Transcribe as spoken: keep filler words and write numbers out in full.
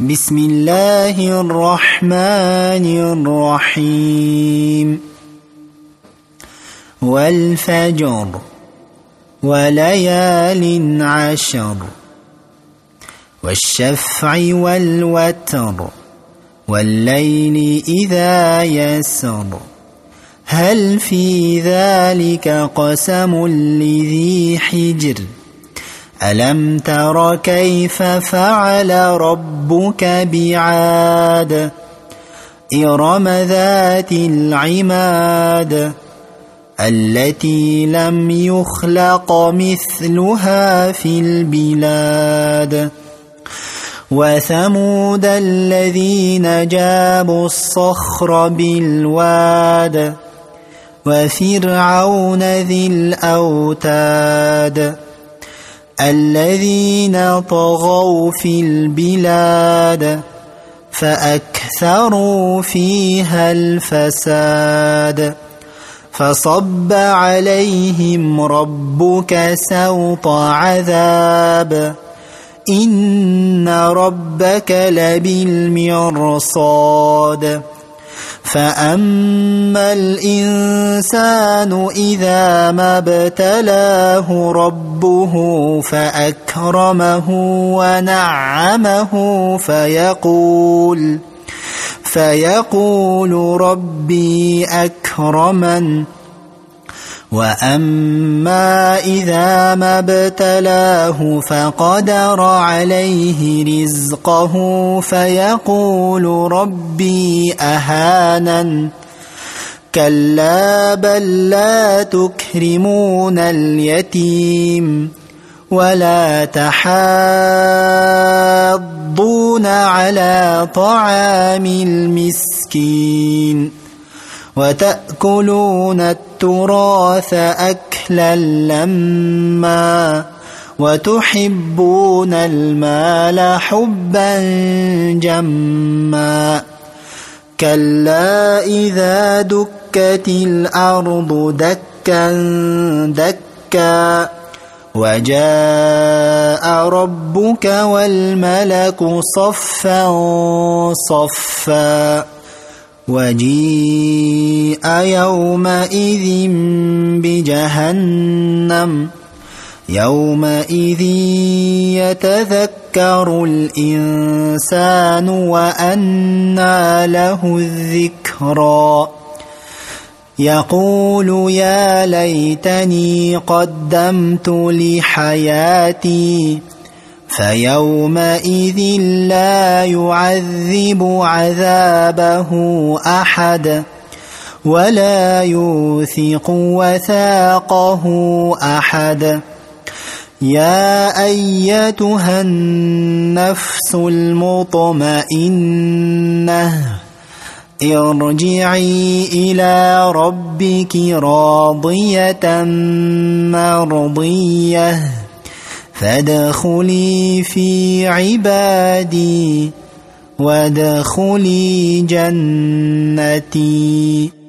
بسم الله الرحمن الرحيم والفجر وليال عشر والشفع والوتر والليل إذا يسر هل في ذلك قسم لذي حجر ألم تر كيف فعل ربك بعاد إرم ذات العماد التي لم يخلق مثلها في البلاد وثمود الذين جابوا الصخر بالواد وفرعون ذي الأوتاد الذين طغوا في البلاد فأكثروا فيها الفساد فصب عليهم ربك سوط عذاب إن ربك لبالمرصاد فأما الإنسان إذا ما ابتلاه ربه فأكرمه ونعمه فيقول فيقول ربي أكرمن وأما إذا ما ابتلاه فقدر عليه رزقه فيقول ربي أهانن كلا بل لا تكرمون اليتيم ولا تحاضون على طعام المسكين وتأكلون التراث أكلا لما وتحبون المال حبا جما كلا إذا دكت الأرض دكا دكا وجاء ربك والملك صفا صفا وجيء يومئذ بجهنم يومئذ يتذكر الإنسان وأنى له الذكرى يقول يا ليتني قدمت لحياتي فيومئذ لا يعذب عذابه أحد ولا يوثق وثاقه أحد يا أيتها النفس المطمئنة ارجعي إلى ربك راضية مرضية فادخلي في عبادي وادخلي جنتي.